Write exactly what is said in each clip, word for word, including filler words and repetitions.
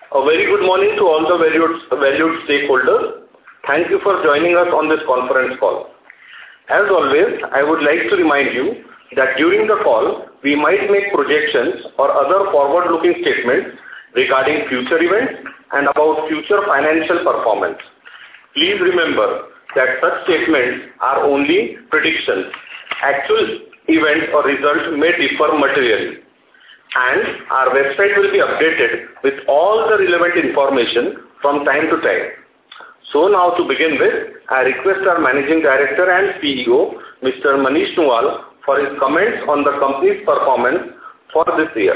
A very good morning to all the valued, valued stakeholders. Thank you for joining us on this conference call. As always, I would like to remind you that during the call, we might make projections or other forward-looking statements regarding future events and about future financial performance. Please remember that such statements are only predictions. Actual events or results may differ materially. And our website will be updated with all the relevant information from time to time. So now to begin with, I request our Managing Director and C E O, Mister Manish Nuwal, for his comments on the company's performance for this year.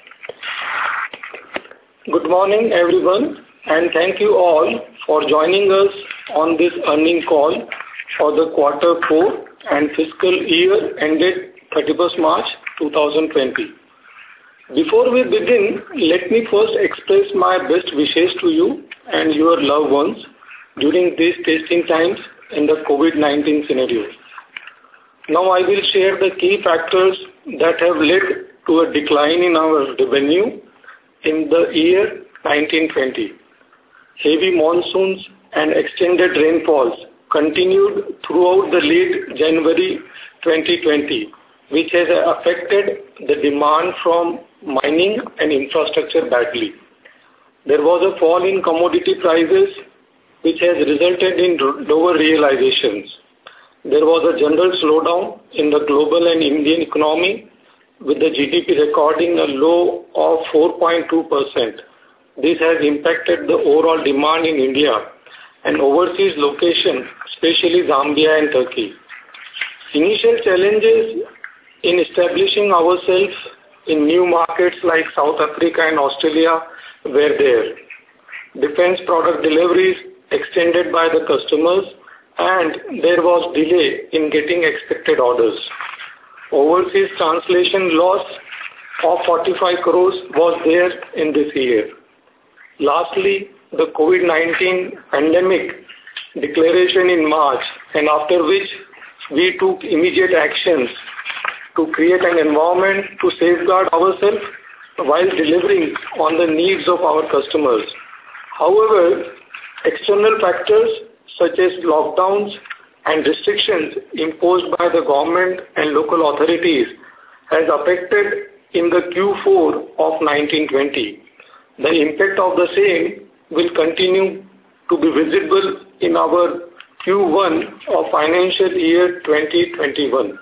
Good morning, everyone, and thank you all for joining us on this earnings call for the quarter four and fiscal year ended thirty-first March two thousand twenty. Before we begin, let me first express my best wishes to you and your loved ones during these testing times in the COVID nineteen scenario. Now I will share the key factors that have led to a decline in our revenue in the year nineteen twenty. Heavy monsoons and extended rainfalls continued throughout the late January twenty twenty, which has affected the demand from mining and infrastructure badly. There was a fall in commodity prices, which has resulted in lower realizations. There was a general slowdown in the global and Indian economy, with the G D P recording a low of four point two percent. This has impacted the overall demand in India and overseas locations, especially Zambia and Turkey. Initial challenges in establishing ourselves in new markets like South Africa and Australia were there. Defense product deliveries extended by the customers, and there was delay in getting expected orders. Overseas translation loss of forty-five crores was there in this year. Lastly, the COVID nineteen pandemic declaration in March, and after which we took immediate actions to create an environment to safeguard ourselves while delivering on the needs of our customers. However, external factors such as lockdowns and restrictions imposed by the government and local authorities has affected in the Q four of nineteen twenty. The impact of the same will continue to be visible in our Q one of financial year twenty twenty-one.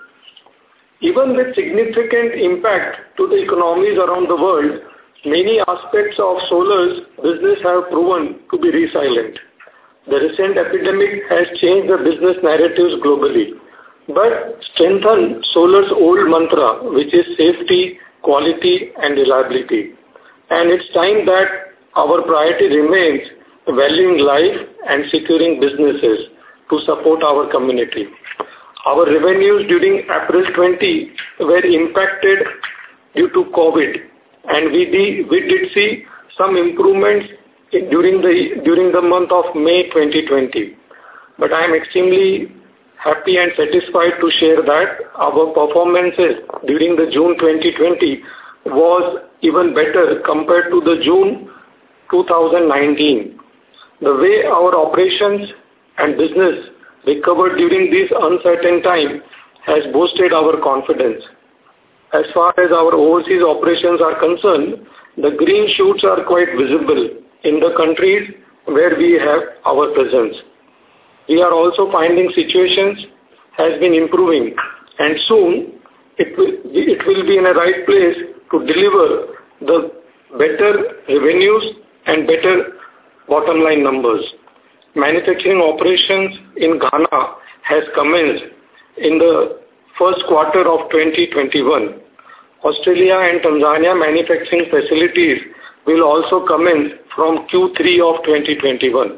Even with significant impact to the economies around the world, many aspects of solar's business have proven to be resilient. The recent epidemic has changed the business narratives globally, but strengthened solar's old mantra, which is safety, quality, and reliability. And it's time that our priority remains valuing life and securing businesses to support our community. Our revenues during April twenty were impacted due to COVID, and we did, we did see some improvements during the during the month of May twenty twenty. But I am extremely happy and satisfied to share that our performances during the June twenty twenty was even better compared to the June two thousand nineteen. The way our operations and business recovered during this uncertain time has boosted our confidence. As far as our overseas operations are concerned, the green shoots are quite visible in the countries where we have our presence. We are also finding situations has been improving, and soon it will, it will be in a right place to deliver the better revenues and better bottom line numbers. Manufacturing operations in Ghana has commenced in the first quarter of twenty twenty-one. Australia and Tanzania manufacturing facilities will also commence from Q three of twenty twenty-one.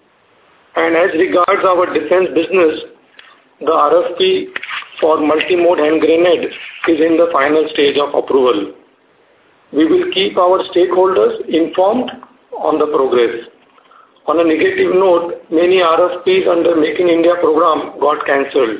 And as regards our defense business, the R F P for multi-mode hand grenade is in the final stage of approval. We will keep our stakeholders informed on the progress. On a negative note, many R F Ps under Make in India program got cancelled.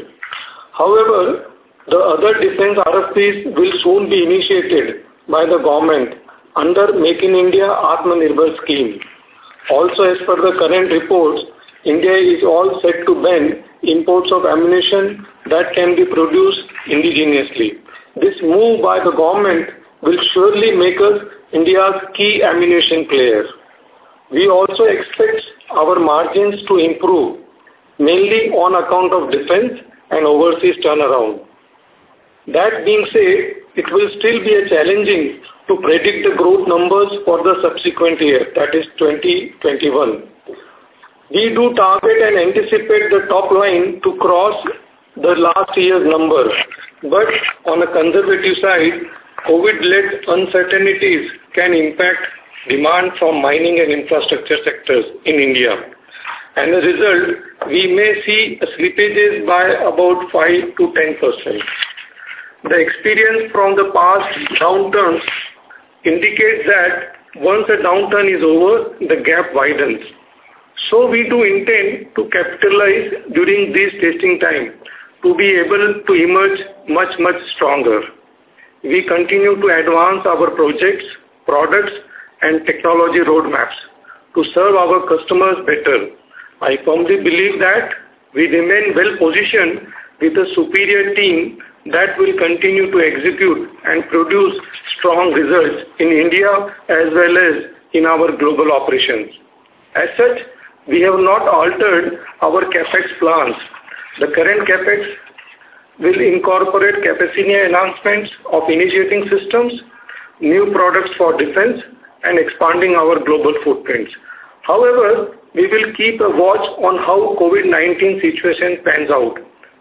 However, the other defense R F Ps will soon be initiated by the government, under Make in India Atmanirbhar scheme. Also, as per the current reports, India is all set to ban imports of ammunition that can be produced indigenously. This move by the government will surely make us India's key ammunition player. We also expect our margins to improve, mainly on account of defense and overseas turnaround. That being said, it will still be a challenging to predict the growth numbers for the subsequent year, that is twenty twenty-one. We do target and anticipate the top line to cross the last year's number, but on a conservative side, COVID-led uncertainties can impact demand from mining and infrastructure sectors in India. And as a result, we may see slippages by about five to ten percent. The experience from the past downturns indicates that once the downturn is over, the gap widens. So we do intend to capitalize during this testing time to be able to emerge much, much stronger. We continue to advance our projects, products, and technology roadmaps to serve our customers better. I firmly believe that we remain well positioned with a superior team that will continue to execute and produce strong results in India as well as in our global operations. As such, we have not altered our CapEx plans. The current CapEx will incorporate capacity enhancements of initiating systems, new products for defense, and expanding our global footprints. However, we will keep a watch on how COVID nineteen situation pans out.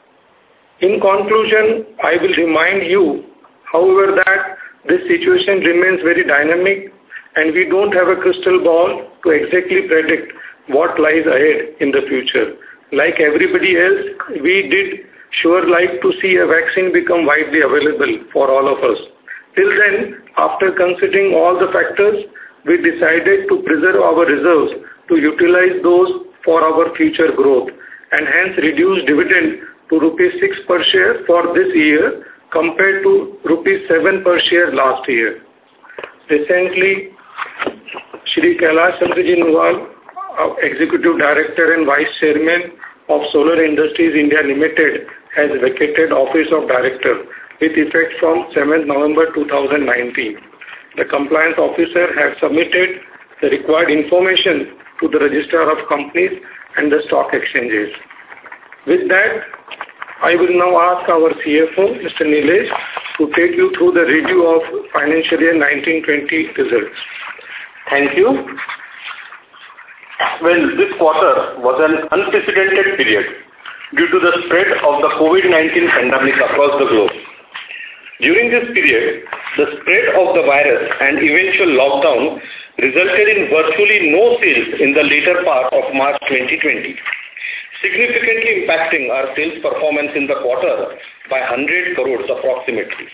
In conclusion, I will remind you, however, that this situation remains very dynamic and we don't have a crystal ball to exactly predict what lies ahead in the future. Like everybody else, we did sure like to see a vaccine become widely available for all of us. Till then, after considering all the factors, we decided to preserve our reserves to utilize those for our future growth and hence reduce dividend to rupees six per share for this year compared to rupees seven per share last year. Recently, Shri Kailash Chandraji Nuwal, Executive Director and Vice Chairman of Solar Industries India Limited, has vacated Office of Director with effect from seventh November two thousand nineteen. The Compliance Officer has submitted the required information to the Registrar of Companies and the stock exchanges. With that, I will now ask our C F O, Mister Nilesh, to take you through the review of financial year nineteen twenty results. Thank you. Well, this quarter was an unprecedented period due to the spread of the COVID nineteen pandemic across the globe. During this period, the spread of the virus and eventual lockdown resulted in virtually no sales in the later part of March twenty twenty, significantly impacting our sales performance in the quarter by one hundred crores approximately.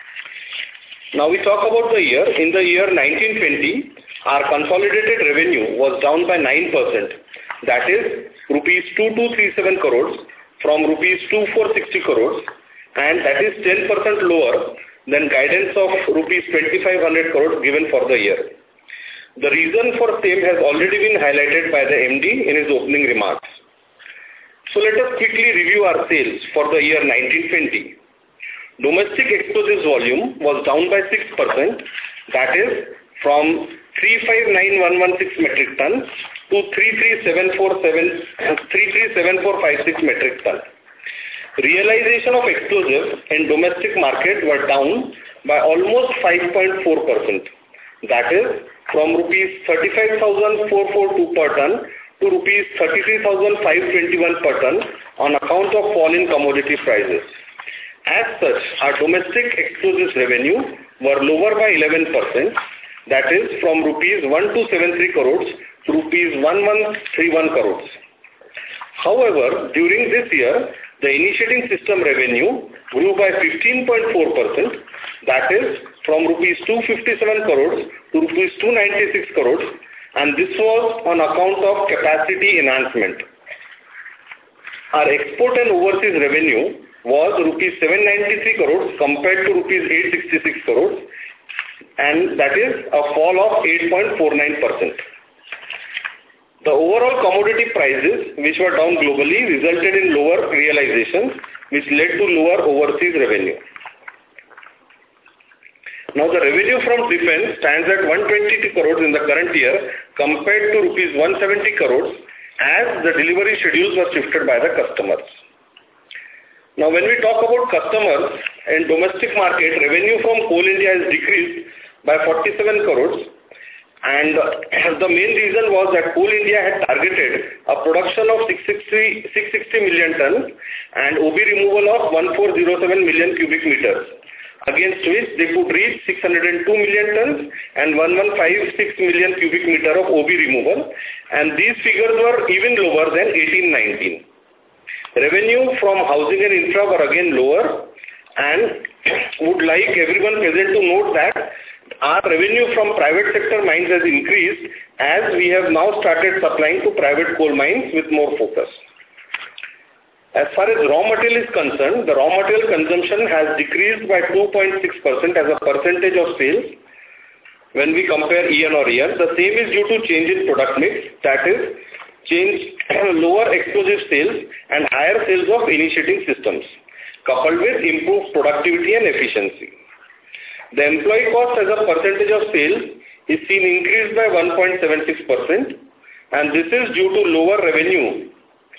Now we talk about the year. In the year nineteen twenty, our consolidated revenue was down by nine percent, that is rupees two thousand two hundred thirty-seven crores from rupees two thousand four hundred sixty crores, and that is ten percent lower than guidance of rupees two thousand five hundred crores given for the year. The reason for same has already been highlighted by the M D in his opening remarks. So let us quickly review our sales for the year nineteen twenty. Domestic explosives volume was down by six percent, that is from three five nine one one six metric tons to three three seven four five six metric tons. Realization of explosives in domestic market were down by almost five point four percent, that is from rupees thirty-five thousand four hundred forty-two per ton to rupees thirty-three thousand five hundred twenty-one per ton on account of fall in commodity prices. As such, our domestic explosives revenue were lower by eleven percent, that is from rupees one thousand two hundred seventy-three crores to rupees one thousand one hundred thirty-one crores. However, during this year, the initiating system revenue grew by fifteen point four percent, that is from rupees two hundred fifty-seven crores to rupees two hundred ninety-six crores, and this was on account of capacity enhancement. Our export and overseas revenue was rupees seven hundred ninety-three crores compared to rupees eight hundred sixty-six crores, and that is a fall of eight point four nine percent. The overall commodity prices, which were down globally, resulted in lower realizations, which led to lower overseas revenue. Now the revenue from defense stands at one hundred twenty-two crores in the current year compared to rupees one hundred seventy crores as the delivery schedules were shifted by the customers. Now when we talk about customers in domestic market, revenue from Coal India has decreased by forty-seven crores. And the main reason was that Coal India had targeted a production of six hundred sixty million tons and O B removal of one thousand four hundred seven million cubic meters, against which they could reach six hundred two million tons and one thousand one hundred fifty-six million cubic meter of O B removal, and these figures were even lower than eighteen nineteen. Revenue from housing and infra were again lower, and would like everyone present to note that our revenue from private sector mines has increased as we have now started supplying to private coal mines with more focus. As far as raw material is concerned, the raw material consumption has decreased by two point six percent as a percentage of sales when we compare year on year. The same is due to change in product mix, that is, change lower explosive sales and higher sales of initiating systems, coupled with improved productivity and efficiency. The employee cost as a percentage of sales is seen increased by one point seven six percent, and this is due to lower revenue.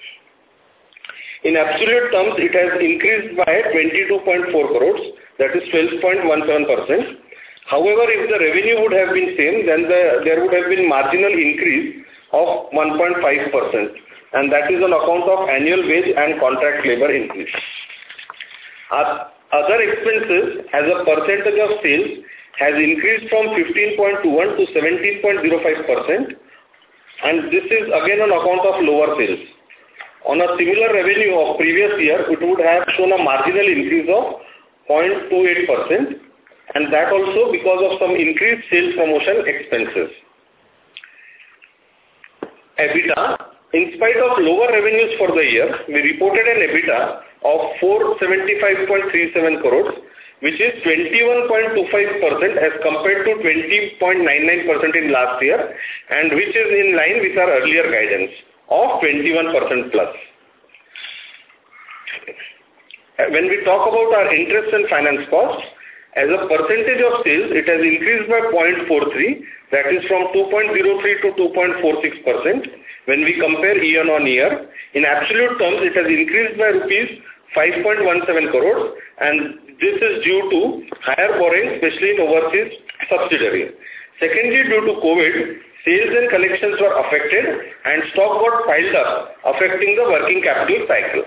In absolute terms, it has increased by twenty-two point four crores, that is twelve point one seven percent. However, if the revenue would have been same, then the, there would have been marginal increase of one point five percent, and that is on account of annual wage and contract labor increase. Our other expenses as a percentage of sales has increased from fifteen point two one to seventeen point zero five percent, and this is again on account of lower sales. On a similar revenue of previous year, it would have shown a marginal increase of zero point two eight percent, and that also because of some increased sales promotion expenses. EBITDA. In spite of lower revenues for the year, we reported an EBITDA of four hundred seventy-five point three seven crores, which is twenty-one point two five percent as compared to twenty point nine nine percent in last year, and which is in line with our earlier guidance of twenty-one percent plus. When we talk about our interest and finance costs, as a percentage of sales, it has increased by zero point four three, that is from two point zero three to two point four six percent. When we compare year on year, in absolute terms, it has increased by rupees five point one seven crores, and this is due to higher borrowing, especially in overseas subsidiary. Secondly, due to COVID, sales and collections were affected and stock got piled up, affecting the working capital cycle.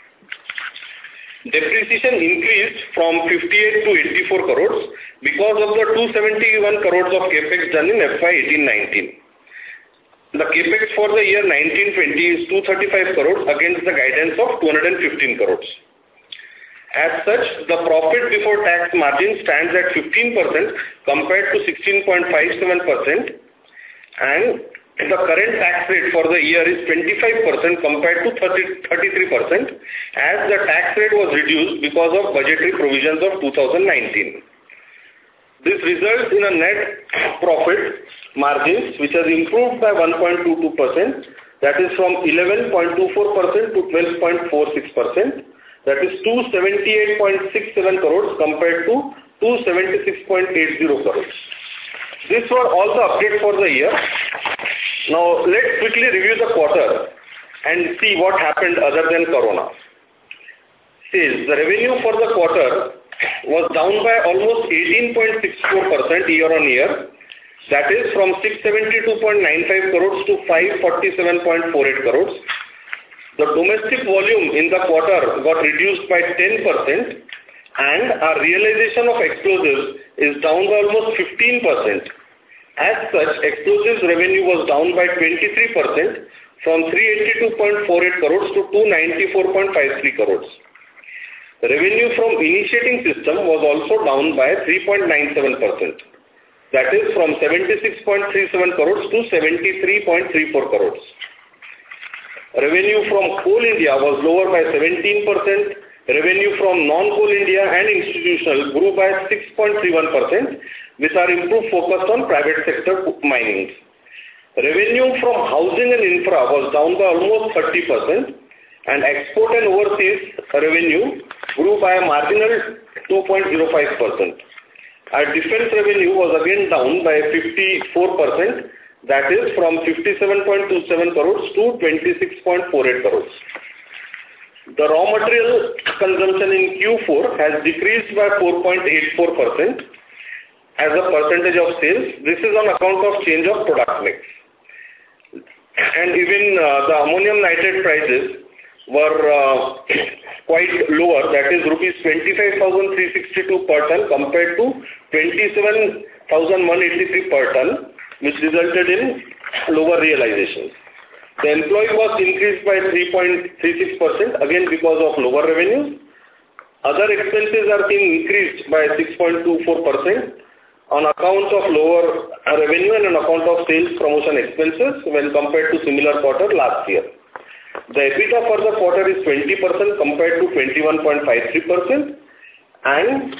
Depreciation increased from fifty-eight to eighty-four crores because of the two hundred seventy-one crores of capex done in F Y eighteen nineteen. The capex for the year nineteen twenty is two hundred thirty-five crores against the guidance of two hundred fifteen crores. As such, the profit before tax margin stands at fifteen percent compared to sixteen point five seven percent, and the current tax rate for the year is twenty-five percent compared to thirty-three percent, as the tax rate was reduced because of budgetary provisions of two thousand nineteen. This results in a net profit margins which has improved by one point two two percent, that is from eleven point two four percent to twelve point four six percent, that is two hundred seventy-eight point six seven crores compared to two hundred seventy-six point eight zero crores. These were all the updates for the year. Now let's quickly review the quarter and see what happened other than Corona. Sales. The revenue for the quarter was down by almost eighteen point six four percent year on year. That is from six hundred seventy-two point nine five crores to five hundred forty-seven point four eight crores. The domestic volume in the quarter got reduced by ten percent, and our realization of explosives is down by almost fifteen percent. As such, explosives revenue was down by twenty-three percent from three hundred eighty-two point four eight crores to two hundred ninety-four point five three crores. Revenue from initiating system was also down by three point nine seven percent. That is from seventy-six point three seven crores to seventy-three point three four crores. Revenue from Coal India was lower by seventeen percent, Revenue from non-coal India and institutional grew by six point three one percent with our improved focus on private sector mining. Revenue from housing and infra was down by almost thirty percent and export and overseas revenue grew by a marginal two point zero five percent. Our defense revenue was again down by fifty-four percent, that is from fifty-seven point two seven crores to twenty-six point four eight crores. The raw material consumption in Q four has decreased by four point eight four percent as a percentage of sales. This is on account of change of product mix. And even uh, the ammonium nitrate prices were uh, quite lower, that is rupees twenty-five thousand three hundred sixty-two per ton compared to twenty-seven thousand one hundred eighty-three per ton, which resulted in lower realizations. The employee cost increased by three point three six percent, again because of lower revenues. Other expenses are being increased by six point two four percent on account of lower revenue and on account of sales promotion expenses when compared to similar quarter last year. The EBITDA for the quarter is twenty percent compared to twenty-one point five three percent, and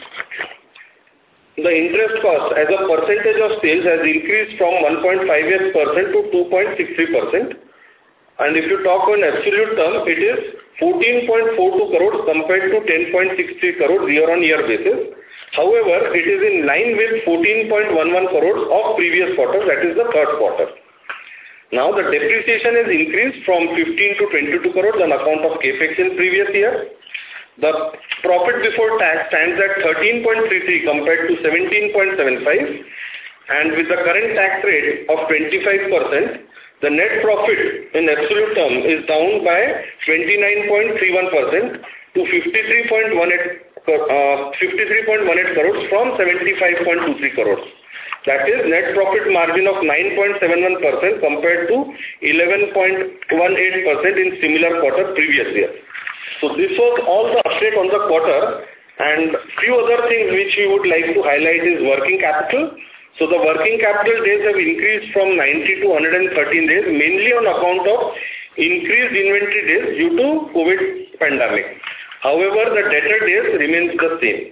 the interest cost as a percentage of sales has increased from one point five eight percent to two point six three percent. And if you talk on absolute term, it is fourteen point four two crores compared to ten point six three crores year-on-year basis. However, it is in line with fourteen point one one crores of previous quarter, that is the third quarter. Now the depreciation has increased from fifteen to twenty-two crores on account of capex in previous year. The profit before tax stands at thirteen point three three compared to seventeen point seven five, and with the current tax rate of twenty-five percent, the net profit in absolute term is down by twenty-nine point three one percent to fifty-three point one eight uh, fifty-three point one eight crores from seventy-five point two three crores. That is net profit margin of nine point seven one percent compared to eleven point one eight percent in similar quarter previous year. So this was all the update on the quarter, and few other things which we would like to highlight is working capital. So the working capital days have increased from ninety to one hundred thirteen days, mainly on account of increased inventory days due to COVID pandemic. However, the debtor days remains the same.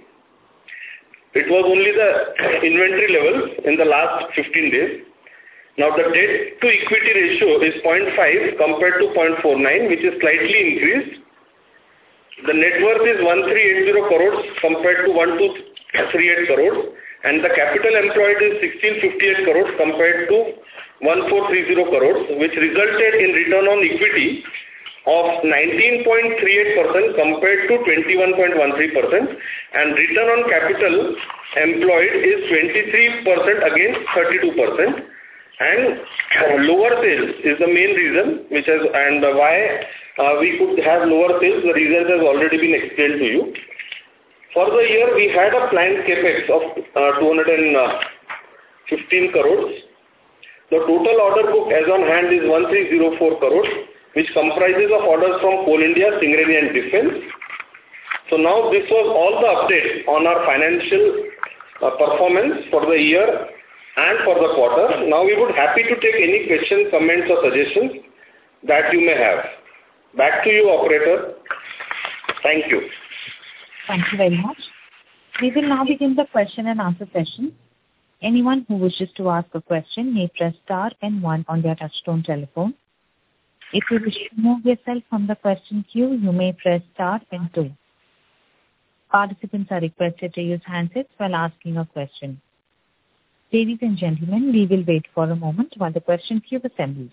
It was only the inventory levels in the last fifteen days. Now the debt to equity ratio is zero point five compared to zero point four nine, which is slightly increased. The net worth is one thousand three hundred eighty crores compared to one thousand two hundred thirty-eight crores. And the capital employed is sixteen fifty-eight crores compared to one thousand four hundred thirty crores, which resulted in return on equity of nineteen point three eight percent compared to twenty-one point one three percent, and return on capital employed is twenty-three percent against thirty-two percent, and lower sales is the main reason, which has and why uh, we could have lower sales. The reasons has already been explained to you. For the year, we had a planned capex of uh, two hundred fifteen crores. The total order book as on hand is one thousand three hundred four crores, which comprises of orders from Coal India, Singareni and Defence. So now this was all the update on our financial uh, performance for the year and for the quarter. Now we would happy to take any questions, comments or suggestions that you may have. Back to you, operator. Thank you. Thank you very much. We will now begin the question and answer session. Anyone who wishes to ask a question may press star and one on their touchtone telephone. If you wish to remove yourself from the question queue, you may press star and two. Participants are requested to use handsets while asking a question. Ladies and gentlemen, we will wait for a moment while the question queue assembles.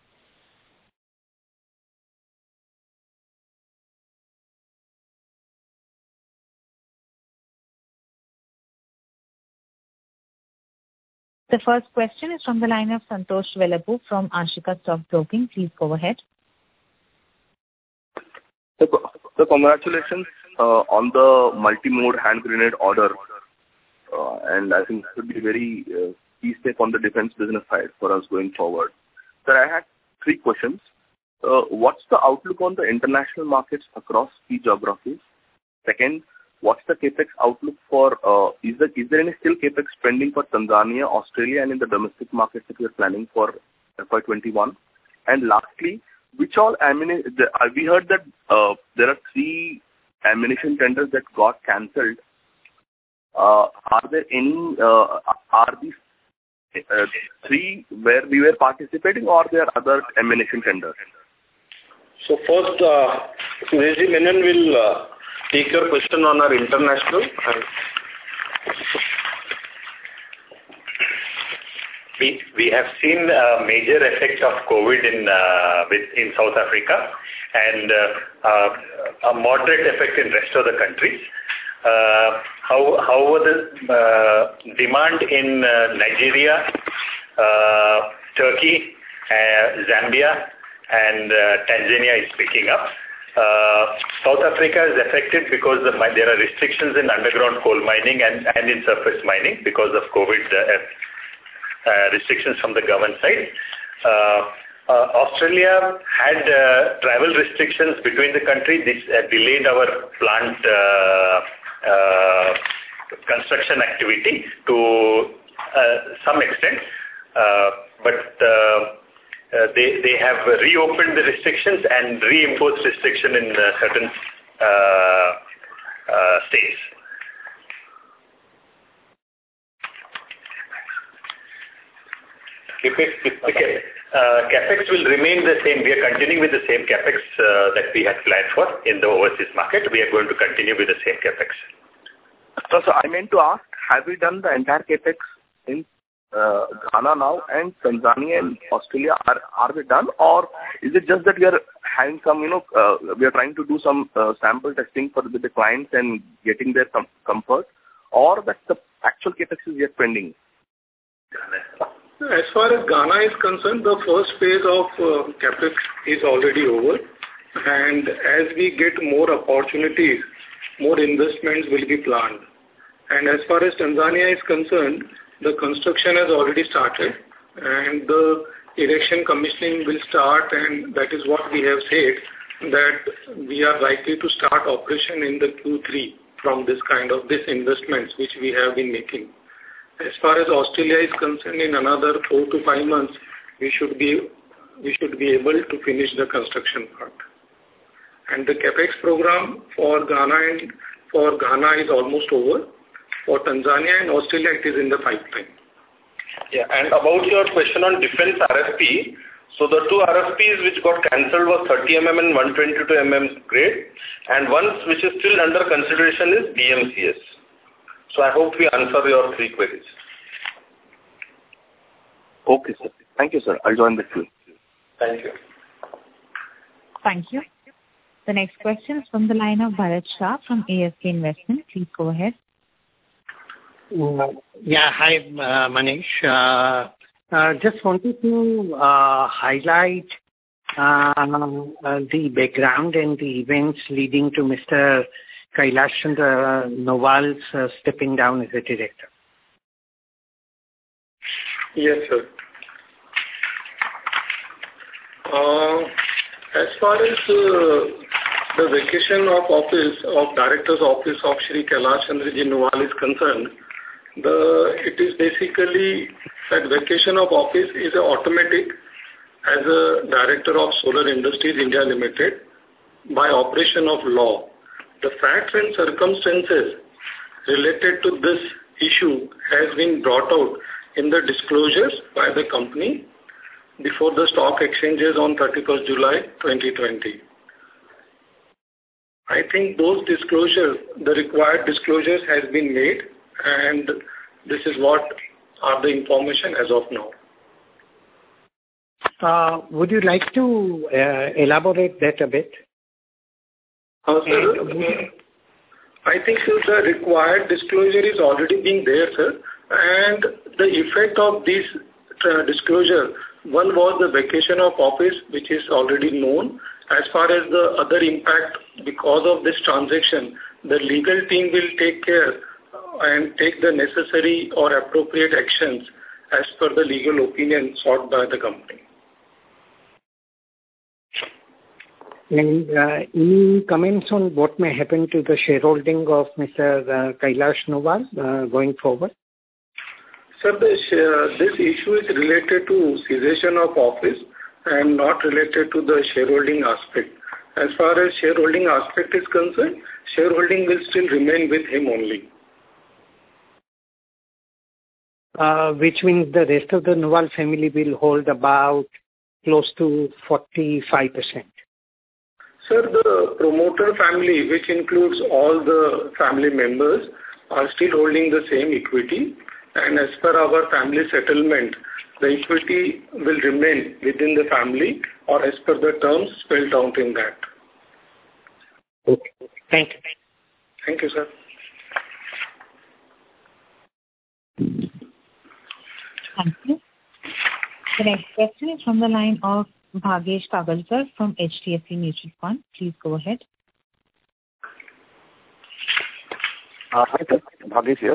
The first question is from the line of Santosh Velapu from Ashika Stock Broking. Please go ahead. So, so congratulations uh, on the multi-mode hand grenade order. Uh, and I think it should be very uh, key step on the defense business side for us going forward. Sir, I had three questions. Uh, what's the outlook on the international markets across key geographies? Second, what's the capex outlook for, uh, is, there, is there any still capex spending for Tanzania, Australia, and in the domestic markets that we are planning for F Y twenty-one? And lastly, which all ammunition, we heard that uh, there are three ammunition tenders that got cancelled, uh, are there any, uh, are these uh, three where we were participating, or there are other ammunition tenders? So first, uh, Suresh Menon will uh, take your question on our international. And We, we have seen a major effect of COVID in uh, with, in South Africa, and uh, uh, a moderate effect in rest of the countries. Uh, how, however, the uh, demand in uh, Nigeria, uh, Turkey, uh, Zambia, and uh, Tanzania is picking up. Uh, South Africa is affected because the, there are restrictions in underground coal mining and, and in surface mining because of COVID. Uh, Uh, restrictions from the government side. Uh, uh, Australia had uh, travel restrictions between the country. This uh, delayed our plant uh, uh, construction activity to uh, some extent, uh, but uh, uh, they, they have reopened the restrictions and reimposed restriction in uh, certain uh, uh, states. CapEx, okay. uh, CapEx will remain the same. We are continuing with the same CapEx uh, that we had planned for in the overseas market. We are going to continue with the same CapEx. So, so I meant to ask, have we done the entire CapEx in uh, Ghana now, and Tanzania and Australia? Are are we done, or is it just that we are having some, you know, uh, we are trying to do some uh, sample testing for the, the clients and getting their com- comfort, or that the actual CapEx is yet pending? As far as Ghana is concerned, the first phase of uh, CapEx is already over, and as we get more opportunities, more investments will be planned. And as far as Tanzania is concerned, the construction has already started, and the erection commissioning will start, and that is what we have said, that we are likely to start operation in the Q three from this kind of this investments which we have been making. As far as Australia is concerned, in another four to five months, we should be we should be able to finish the construction part. And the CapEx program for Ghana and for Ghana is almost over. For Tanzania and Australia, it is in the pipeline. Yeah, and about your question on defense R F P, so the two R F Ps which got cancelled was thirty millimeter and one twenty-two millimeter grade, and one which is still under consideration is D M C S. So I hope we answer your three queries. Okay, sir. Thank you, sir. I'll join the queue. Thank you. Thank you. The next question is from the line of Bharat Shah from A S K Investment. Please go ahead. Yeah, hi, uh, Manish. Uh, uh, just wanted to uh, highlight uh, uh, the background and the events leading to Mister Kailash Chandra Nowal's uh, stepping down as a director. Yes, sir. Uh, as far as uh, the vacation of office of Director's Office of Shri Kailash Chandra Nowal is concerned, the it is basically that vacation of office is automatic as a Director of Solar Industries India Limited by operation of law. The facts and circumstances related to this issue has been brought out in the disclosures by the company before the stock exchanges on thirty-first July twenty twenty. I think those disclosures, the required disclosures has been made, and this is what are the information as of now. Uh, would you like to uh, elaborate that a bit? Uh, sir, I think the required disclosure is already being there, sir, and the effect of this uh, disclosure, one was the vacation of office, which is already known. As far as the other impact because of this transaction, the legal team will take care and take the necessary or appropriate actions as per the legal opinion sought by the company. And uh, any comments on what may happen to the shareholding of Mister Uh, Kailash Nowal uh, going forward? Sir, this, uh, this issue is related to cessation of office and not related to the shareholding aspect. As far as shareholding aspect is concerned, shareholding will still remain with him only. Uh, which means the rest of the Nawal family will hold about close to forty-five percent. Sir, the promoter family, which includes all the family members, are still holding the same equity, and as per our family settlement, the equity will remain within the family or as per the terms spelled out in that. Okay. Thank you. Thank you, sir. Thank you. The next question is from the line of Bhagesh Kagalkar from H D F C Mutual Fund. Please go ahead. Uh, hi, sir. Bhagesh here.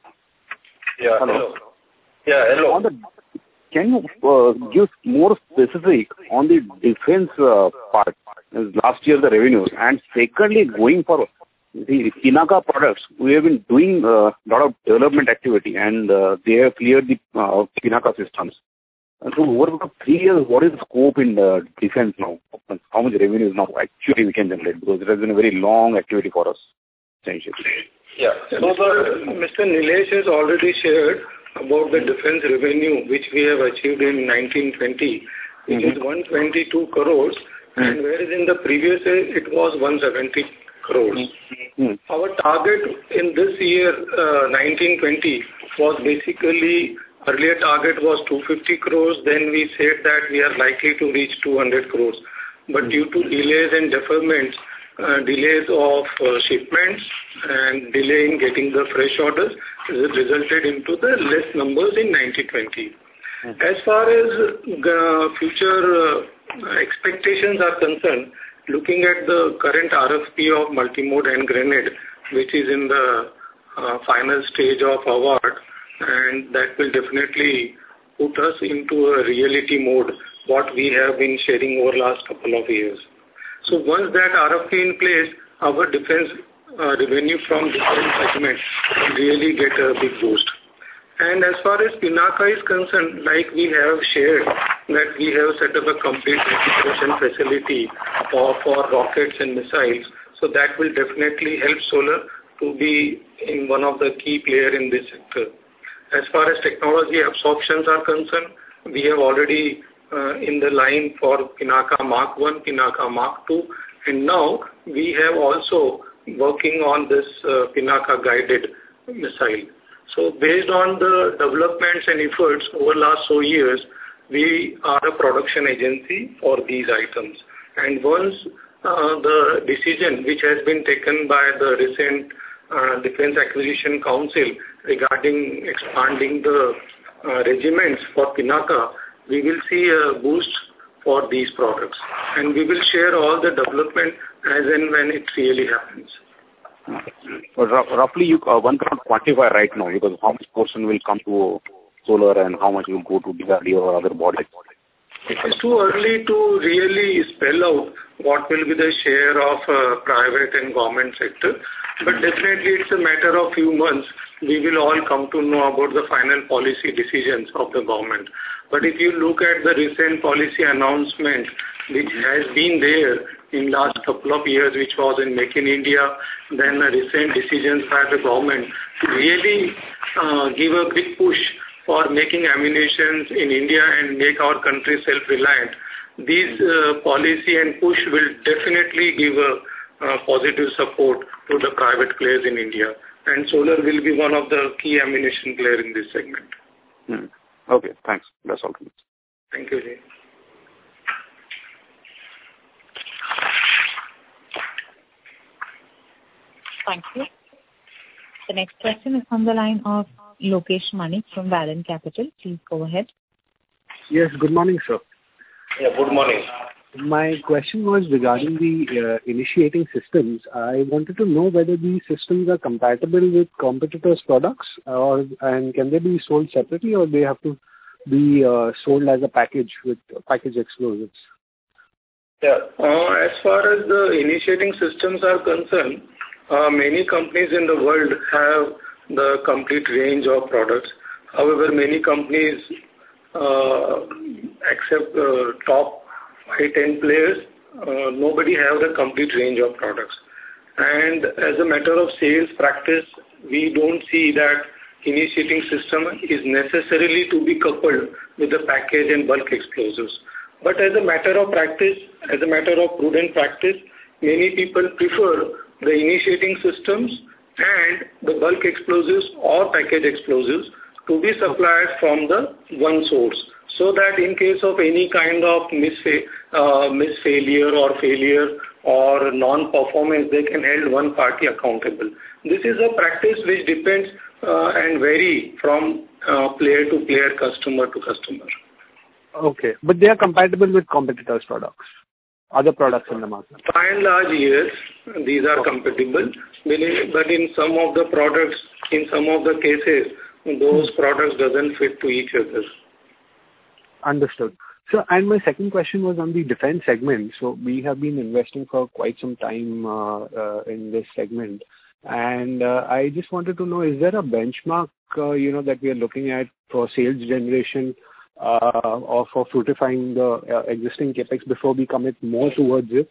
Yeah, hello. hello. Yeah, hello. On the, can you uh, give more specific on the defense uh, part? Last year the revenues, and secondly, going for the Pinaka products, we have been doing a uh, lot of development activity, and uh, they have cleared the uh, Pinaka systems. And so over the three years, what is the scope in the defense now? How much revenues now actually we can generate? Because it has been a very long activity for us, essentially. Yeah. So the, Mister Nilesh has already shared about the defense revenue which we have achieved in nineteen twenty, which mm-hmm. is one hundred twenty-two crores, mm-hmm. and whereas in the previous year it was one hundred seventy crores. Mm-hmm. Our target in this year, uh, nineteen twenty, was basically, earlier target was two hundred fifty crores, then we said that we are likely to reach two hundred crores. But due to delays and deferments, uh, delays of uh, shipments and delay in getting the fresh orders, it resulted into the less numbers in nineteen twenty. Mm-hmm. As far as uh, future uh, expectations are concerned, looking at the current R F P of multi-mode hand grenade, which is in the uh, final stage of award, and that will definitely put us into a reality mode, what we have been sharing over last couple of years. So once that R F P in place, our defense uh, revenue from different segments will really get a big boost. And as far as Pinaka is concerned, like we have shared that we have set up a complete integration facility for, for rockets and missiles, so that will definitely help Solar to be in one of the key player in this sector. As far as technology absorptions are concerned, we have already uh, in the line for Pinaka Mark one, Pinaka Mark two, and now we have also working on this uh, Pinaka guided missile. So based on the developments and efforts over last so years, we are a production agency for these items. And once uh, the decision which has been taken by the recent uh, Defence Acquisition Council regarding expanding the uh, regiments for Pinaka, we will see a boost for these products. And we will share all the development as and when it really happens. But r- roughly, you, uh, one cannot quantify right now, because how much portion will come to Solar and how much will go to D R D O or other bodies. It is too early to really spell out what will be the share of uh, private and government sector, but definitely it's a matter of few months. We will all come to know about the final policy decisions of the government. But if you look at the recent policy announcement which has been there in last couple of years, which was in Make in India, then the recent decisions by the government to really uh, give a big push for making ammunitions in India and make our country self-reliant. These uh, policy and push will definitely give a uh, positive support to the private players in India. And Solar will be one of the key ammunition players in this segment. Hmm. Okay, thanks. That's all. Thank you, Jay. Thank you. The next question is from the line of Lokesh Manik from Vallum Capital. Please go ahead. Yes, good morning, sir. Yeah, good morning. My question was regarding the uh, initiating systems. I wanted to know whether these systems are compatible with competitors' products, or and can they be sold separately, or they have to be uh, sold as a package with package explosives? Yeah. Uh, as far as the initiating systems are concerned, uh, many companies in the world have the complete range of products. However, many companies uh, accept uh, top five, ten players uh, nobody have the complete range of products. And as a matter of sales practice, we don't see that initiating system is necessarily to be coupled with the package and bulk explosives. But as a matter of practice, as a matter of prudent practice, many people prefer the initiating systems and the bulk explosives or package explosives to be supplied from the one source, so that in case of any kind of misfa- uh, misfailure or failure or non-performance, they can hold one party accountable. This is a practice which depends uh, and vary from uh, player to player, customer to customer. Okay, but they are compatible with competitors' products, other products in the market. By and large, yes, these are compatible, but in some of the products, in some of the cases, those products doesn't fit to each other. Understood. So, and my second question was on the defense segment. So, we have been investing for quite some time uh, uh, in this segment, and uh, I just wanted to know: is there a benchmark, uh, you know, that we are looking at for sales generation uh, or for fructifying the uh, existing capex before we commit more towards it?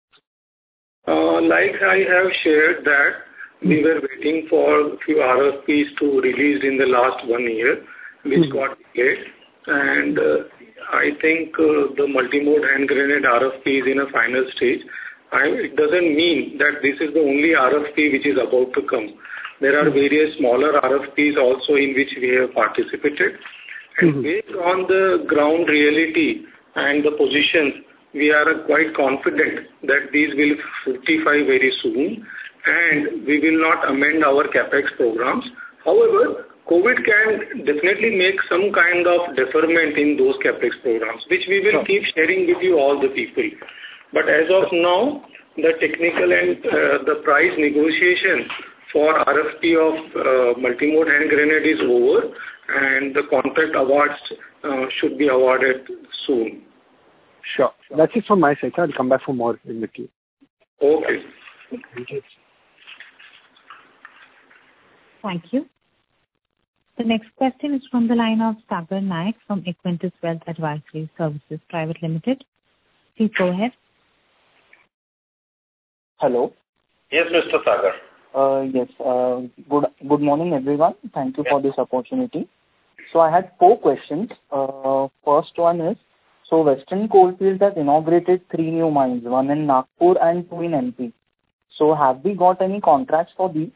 Uh, like I have shared that we were waiting for a few R F Ps to release in the last one year, which mm-hmm. got delayed. And uh, I think uh, the multi-mode hand grenade R F P is in a final stage. I, it doesn't mean that this is the only R F P which is about to come. There are various smaller R F Ps also in which we have participated. And mm-hmm. based on the ground reality and the positions, we are quite confident that these will fructify very soon, and we will not amend our capex programs. However, COVID can definitely make some kind of deferment in those capex programs, which we will keep sharing with you all the people. But as of now, the technical and uh, the price negotiation for R F P of uh, multi-mode hand grenade is over, and the contract awards uh, should be awarded soon. Sure. That's it from my side. I'll come back for more in the queue. Okay. Thank you. Thank you. The next question is from the line of Sagar Naik from Equentis Wealth Advisory Services Private Limited. Please go ahead. Hello. Yes, Mister Sagar. Uh, yes. Uh, good Good morning, everyone. Thank you yeah. for this opportunity. So I had four questions. Uh, first one is, so Western Coalfields has inaugurated three new mines, one in Nagpur and two in M P. So have we got any contracts for these?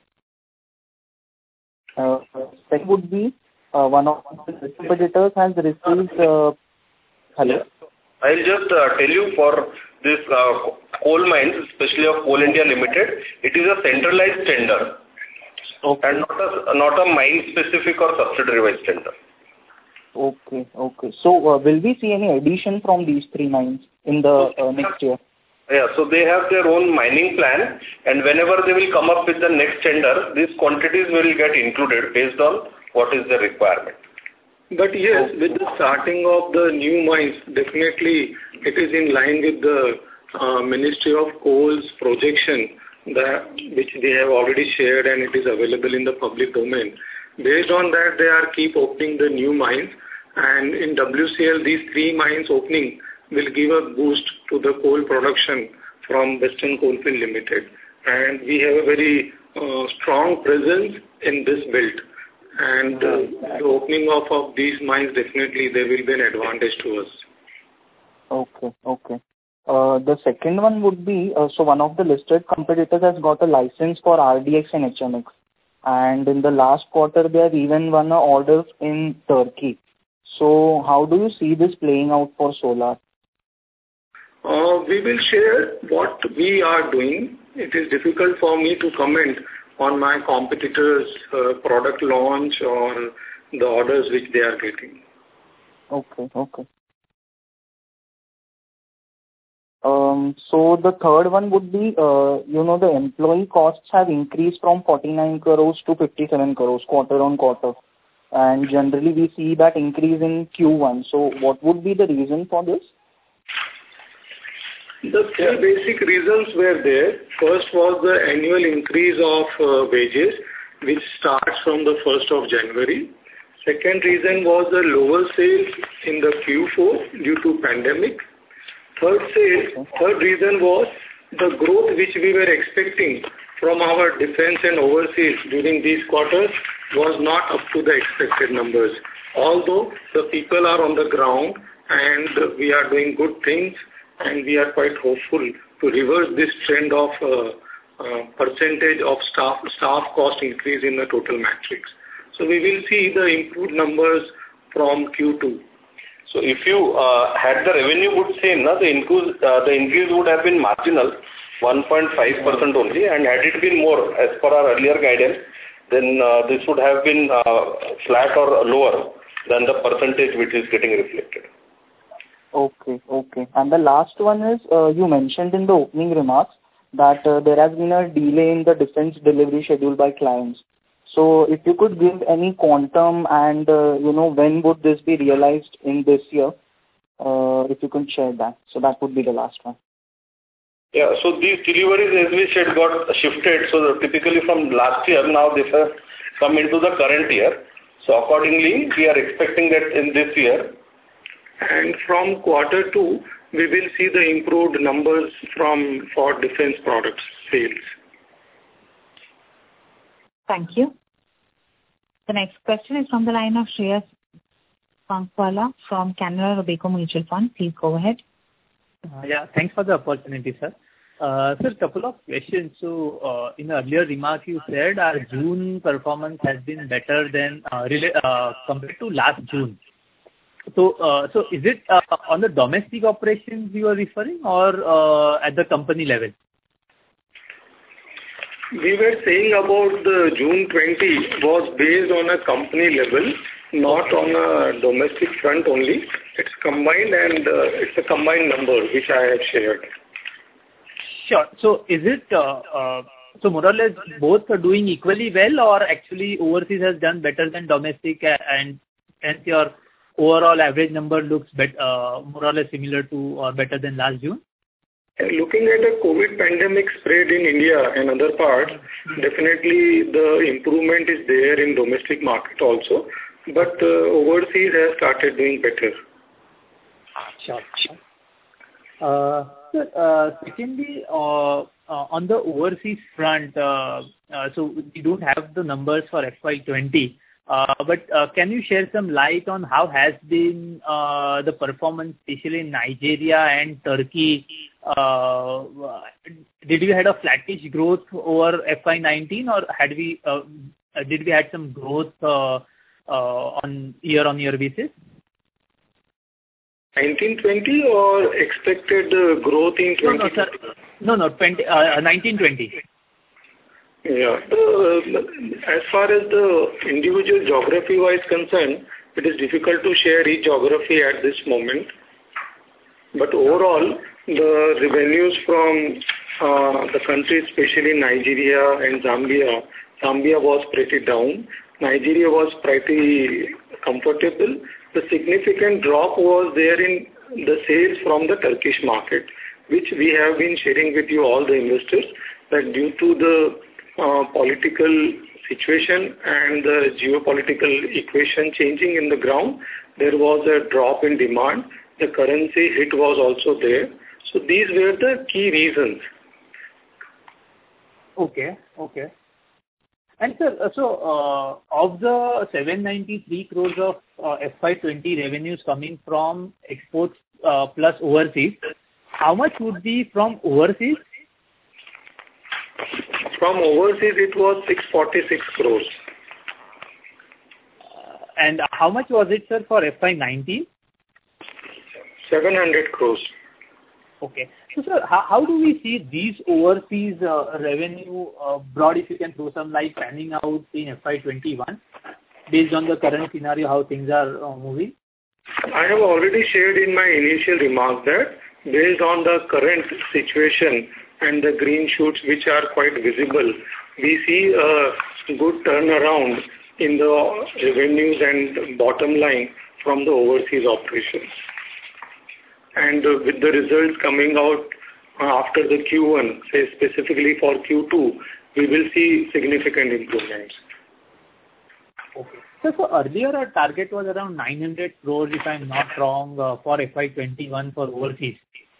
Uh, second would be, uh, one of the competitors has received, uh, hello? I'll just uh, tell you for this uh, coal mines, especially of Coal India Limited, it is a centralized tender okay. and not a, not a mine-specific or subsidiary-wise tender. Okay, okay. So uh, will we see any addition from these three mines in the uh, next year? Yeah, so they have their own mining plan, and whenever they will come up with the next tender, these quantities will get included based on what is the requirement. But yes, with the starting of the new mines, definitely it is in line with the uh, Ministry of Coal's projection, that, which they have already shared and it is available in the public domain. Based on that, they are keep opening the new mines, and in W C L, these three mines opening will give a boost to the coal production from Western Coalfield Limited. And we have a very uh, strong presence in this belt. And uh, the opening of, of these mines, definitely there will be an advantage to us. Okay, okay. Uh, the second one would be, uh, so one of the listed competitors has got a license for R D X and H M X. And in the last quarter, they have even won an order in Turkey. So how do you see this playing out for solar? Uh, we will share what we are doing. It is difficult for me to comment on my competitors' uh, product launch or the orders which they are getting. Okay, okay. Um, so the third one would be, uh, you know, the employee costs have increased from forty-nine crores to fifty-seven crores quarter on quarter. And generally we see that increase in Q one. So what would be the reason for this? The three basic reasons were there. First was the annual increase of uh, wages, which starts from the first of January. Second reason was the lower sales in the Q four due to pandemic. Third sales, third reason was the growth which we were expecting from our defense and overseas during these quarters was not up to the expected numbers. Although the people are on the ground and we are doing good things and we are quite hopeful to reverse this trend of uh, uh, percentage of staff staff cost increase in the total matrix. So we will see the improved numbers from Q two. So if you uh, had the revenue would same, na, the increase uh, the increase would have been marginal, one point five percent only, and had it been more as per our earlier guidance, then uh, this would have been uh, flat or lower than the percentage which is getting reflected. Okay, okay. And the last one is, uh, you mentioned in the opening remarks that uh, there has been a delay in the defense delivery schedule by clients. So if you could give any quantum and, uh, you know, when would this be realized in this year, uh, if you could share that. So that would be the last one. Yeah, so these deliveries, as we said, got shifted. So typically from last year, now this has come into the current year. So accordingly, we are expecting that in this year. And from quarter two, we will see the improved numbers from for defense products sales. Thank you. The next question is from the line of Shreyas Pankpala from Canara Robeco Mutual Fund. Please go ahead. Uh, yeah, thanks for the opportunity, sir. Uh, sir, couple of questions. So, uh, in the earlier remark, you said our June performance has been better than uh, rela- uh, compared to last June. So, uh, so is it uh, on the domestic operations you are referring, or uh, at the company level? We were saying about the June twentieth was based on a company level, not on a domestic front only. It's combined and uh, it's a combined number which I have shared. Sure. So is it, uh, uh, so more or less both are doing equally well, or actually overseas has done better than domestic, and hence your overall average number looks bet, uh, more or less similar to or better than last June? Looking at the COVID pandemic spread in India and other parts, definitely the improvement is there in domestic market also, but uh, overseas has started doing better. Sure. Uh, so, uh, secondly, uh, uh, on the overseas front, uh, uh, so we don't have the numbers for F Y twenty. Uh, but uh, can you share some light on how has been uh, the performance, especially in Nigeria and Turkey? Uh, did we had a flattish growth over F Y nineteen, or had we uh, did we had some growth uh, uh, on year-on-year basis? nineteen twenty or expected uh, growth in twenty? No, no, sir. No, no, twenty, uh, nineteen twenty. Yeah. Uh, as far as the individual geography-wise concerned, it is difficult to share each geography at this moment. But overall, the revenues from uh, the countries, especially Nigeria and Zambia, Zambia was pretty down. Nigeria was pretty comfortable. The significant drop was there in the sales from the Turkish market, which we have been sharing with you all the investors, that due to the uh, political situation and the geopolitical equation changing in the ground, there was a drop in demand. The currency hit was also there. So these were the key reasons. Okay, okay. And sir, so uh, of the seven ninety-three crores of uh, F Y twenty revenues coming from exports uh, plus overseas, how much would be from overseas? From overseas, it was six forty-six crores. Uh, and how much was it, sir, for F Y nineteen? seven hundred crores. Okay. So, sir, how, how do we see these overseas uh, revenue uh, broad, if you can throw some light, panning out in F Y twenty-one, based on the current scenario, how things are uh, moving? I have already shared in my initial remarks that based on the current situation and the green shoots which are quite visible, we see a good turnaround in the revenues and bottom line from the overseas operations. And uh, with the results coming out uh, after the Q one, say specifically for Q two, we will see significant improvements. Okay. So, so earlier our target was around nine hundred crores, if I'm not wrong, uh, for F Y twenty-one for overseas.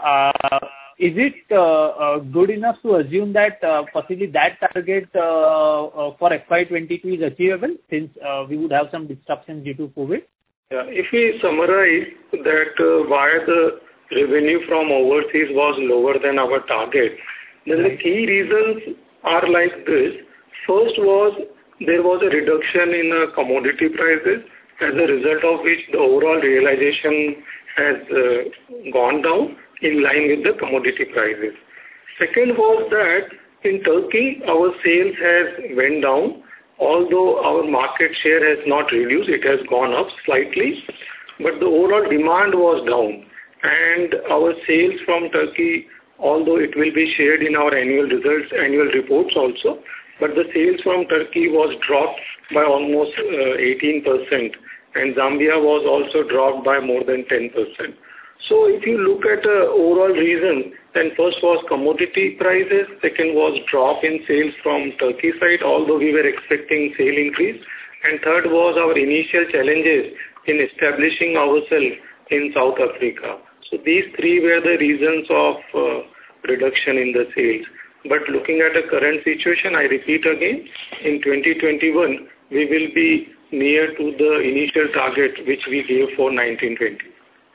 uh, is it uh, uh, good enough to assume that uh, possibly that target uh, uh, for F Y twenty-two is achievable since uh, we would have some disruptions due to COVID? Yeah, if we summarize that uh, why the revenue from overseas was lower than our target, then right. the key reasons are like this. First was there was a reduction in uh, commodity prices, as a result of which the overall realization has uh, gone down in line with the commodity prices. Second was that in Turkey, our sales has went down, although our market share has not reduced, it has gone up slightly, but the overall demand was down. And our sales from Turkey, although it will be shared in our annual results, annual reports also, but the sales from Turkey was dropped by almost uh, eighteen percent, and Zambia was also dropped by more than ten percent. So if you look at the uh, overall reason, then first was commodity prices, second was drop in sales from Turkey side, although we were expecting sale increase, and third was our initial challenges in establishing ourselves in South Africa. So these three were the reasons of uh, reduction in the sales. But looking at the current situation, I repeat again, in twenty twenty-one, we will be near to the initial target which we gave for nineteen twenty.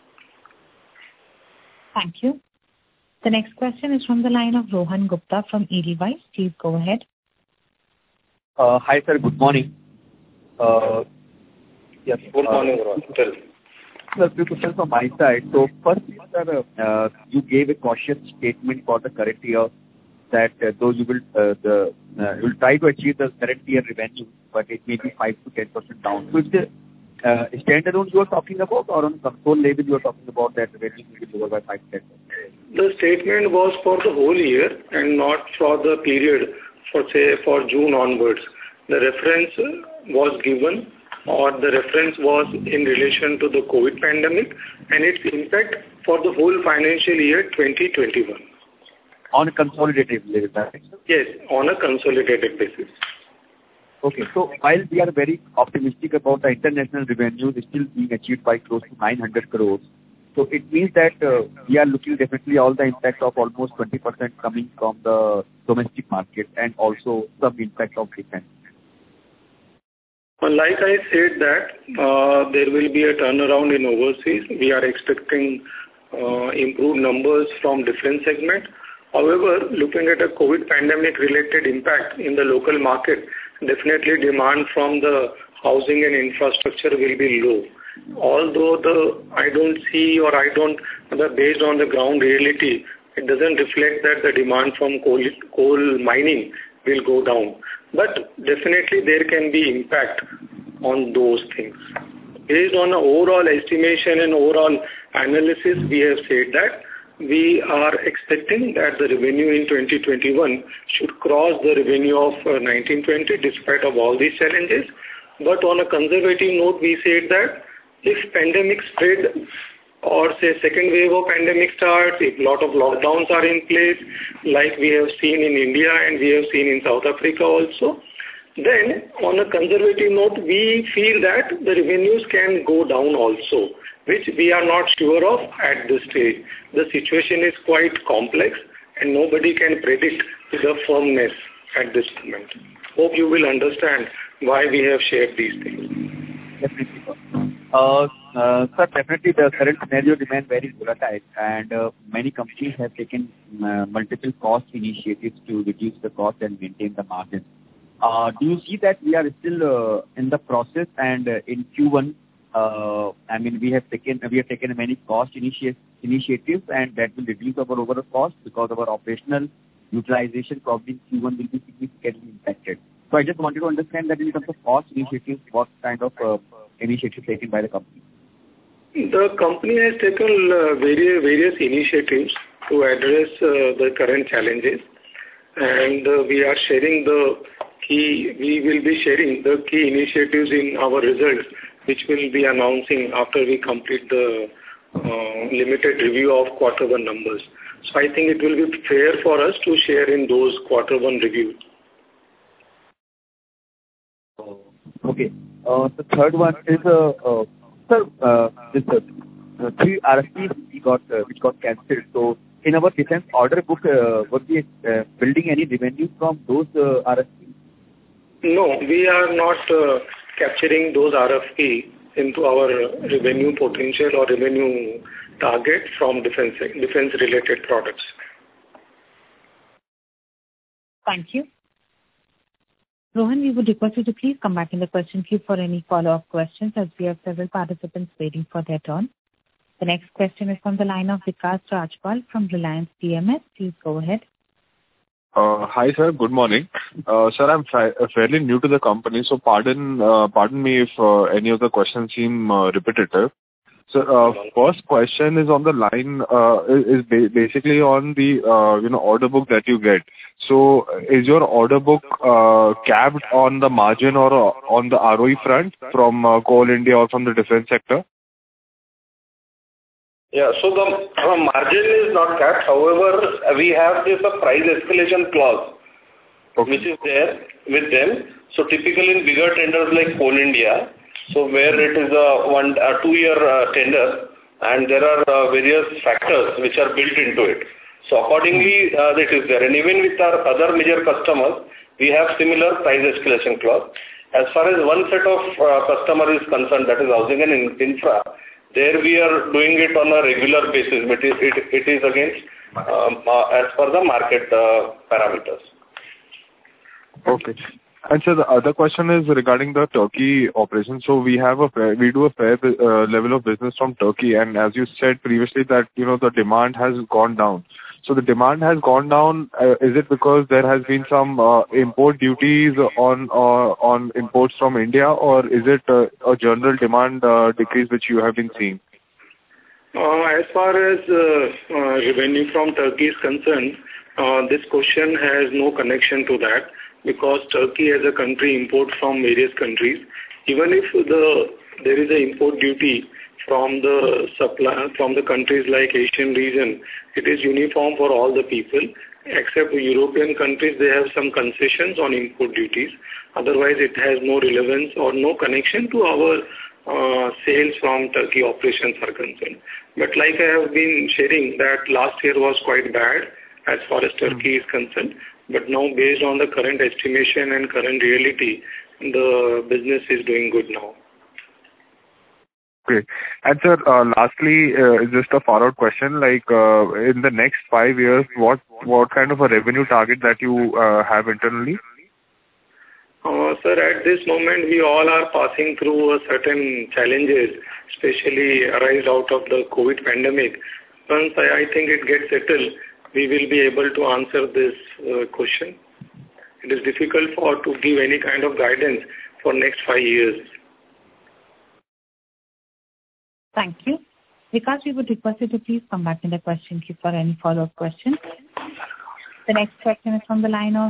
Thank you. The next question is from the line of Rohan Gupta from Edelweiss. Please go ahead. Uh, hi, sir. Good morning. Uh, yes. Good morning, uh, Rohan. Tell me. A few questions from my side. So first, sir, uh, you gave a cautious statement for the current year that uh, though you will uh, the uh, you will try to achieve the current year revenue, but it may be five to ten percent down. So is the uh, standalone you are talking about, or on console level you are talking about that revenue will be lower by five to ten percent? The statement was for the whole year and not for the period for say for June onwards. The reference was given, or the reference was in relation to the COVID pandemic and its impact for the whole financial year twenty twenty-one. On a consolidated level, right? Yes, on a consolidated basis. Okay, so while we are very optimistic about the international revenue still being achieved by close to nine hundred crores, so it means that uh, we are looking definitely all the impact of almost twenty percent coming from the domestic market and also some impact of defense. Well, like I said that uh, there will be a turnaround in overseas. We are expecting uh, improved numbers from different segment. However, looking at a COVID pandemic related impact in the local market, definitely demand from the housing and infrastructure will be low. Although the I don't see or I don't, the, based on the ground reality, it doesn't reflect that the demand from coal, coal mining will go down. But definitely there can be impact on those things. Based on an overall estimation and overall analysis, we have said that we are expecting that the revenue in twenty twenty-one should cross the revenue of uh, nineteen twenty despite of all these challenges. But on a conservative note, we said that if pandemic spread or say second wave of pandemic starts, if a lot of lockdowns are in place, like we have seen in India and we have seen in South Africa also, then on a conservative note, we feel that the revenues can go down also, which we are not sure of at this stage. The situation is quite complex and nobody can predict the firmness at this moment. Hope you will understand why we have shared these things. Definitely. Uh, uh, sir, definitely the current scenario remains very volatile and uh, many companies have taken uh, multiple cost initiatives to reduce the cost and maintain the margin. Uh, do you see that we are still uh, in the process and uh, in Q one, uh, I mean, we have taken we have taken many cost initi- initiatives and that will reduce our overall cost because our operational utilization probably in Q one will be significantly impacted. So I just wanted to understand that in terms of cost initiatives, what kind of uh, initiatives taken by the company? The company has taken uh, various, various initiatives to address uh, the current challenges, and uh, we are sharing the key, we will be sharing the key initiatives in our results, which will be announcing after we complete the uh, limited review of quarter one numbers. So I think it will be fair for us to share in those quarter one reviews. Okay. Uh, the third one is, uh, uh, sir, uh, this, uh, three R F Ps we got uh, which got cancelled. So in our defense order book, uh, were we uh, building any revenue from those uh, R F Ps? No, we are not uh, capturing those R F P into our revenue potential or revenue target from defense defense related products. Thank you. Rohan, we would request you to please come back in the question queue for any follow-up questions, as we have several participants waiting for their turn. The next question is from the line of Vikas Rajpal from Reliance P M S. Please go ahead. Uh, hi, sir. Good morning. Uh, sir, I'm fa- fairly new to the company, so pardon uh, pardon me if uh, any of the questions seem uh, repetitive. So, uh, first question is on the line, uh, is ba- basically on the, uh, you know, order book that you get. So, is your order book uh, capped on the margin or uh, on the R O E front from uh, Coal India or from the defense sector? Yeah, so the uh, margin is not capped. However, we have this uh, price escalation clause, okay, which is there with them. So, typically in bigger tenders like Coal India, so where it is a one, a two-year uh, tender, and there are uh, various factors which are built into it. So accordingly, uh, it is there. And even with our other major customers, we have similar price escalation clause. As far as one set of uh, customer is concerned, that is housing and infra, there we are doing it on a regular basis, but it, it, it is against um, uh, as per the market uh, parameters. Okay. And so the other question is regarding the Turkey operation. So we have a fair, we do a fair uh, level of business from Turkey, and as you said previously that, you know, the demand has gone down. So the demand has gone down. Uh, is it because there has been some uh, import duties on uh, on imports from India, or is it uh, a general demand uh, decrease which you have been seeing? Uh, as far as uh, uh, revenue from Turkey is concerned, uh, this question has no connection to that, because Turkey as a country imports from various countries. Even if the there is an import duty from the supply from the countries like Asian region, it is uniform for all the people. Except European countries, they have some concessions on import duties. Otherwise, it has no relevance or no connection to our uh, sales from Turkey operations are concerned. But like I have been sharing, that last year was quite bad as far as Turkey is concerned. But now, based on the current estimation and current reality, the business is doing good now. Great. And sir, uh, lastly, uh, just a follow-up question, like uh, in the next five years, what what kind of a revenue target that you uh, have internally? Uh, sir, at this moment, we all are passing through a certain challenges, especially arised out of the COVID pandemic. Once I, I think it gets settled, we will be able to answer this uh, question. It is difficult for to give any kind of guidance for next five years. Thank you. Vikas, we would request you to please come back in the question queue for any follow-up questions. The next question is from the line of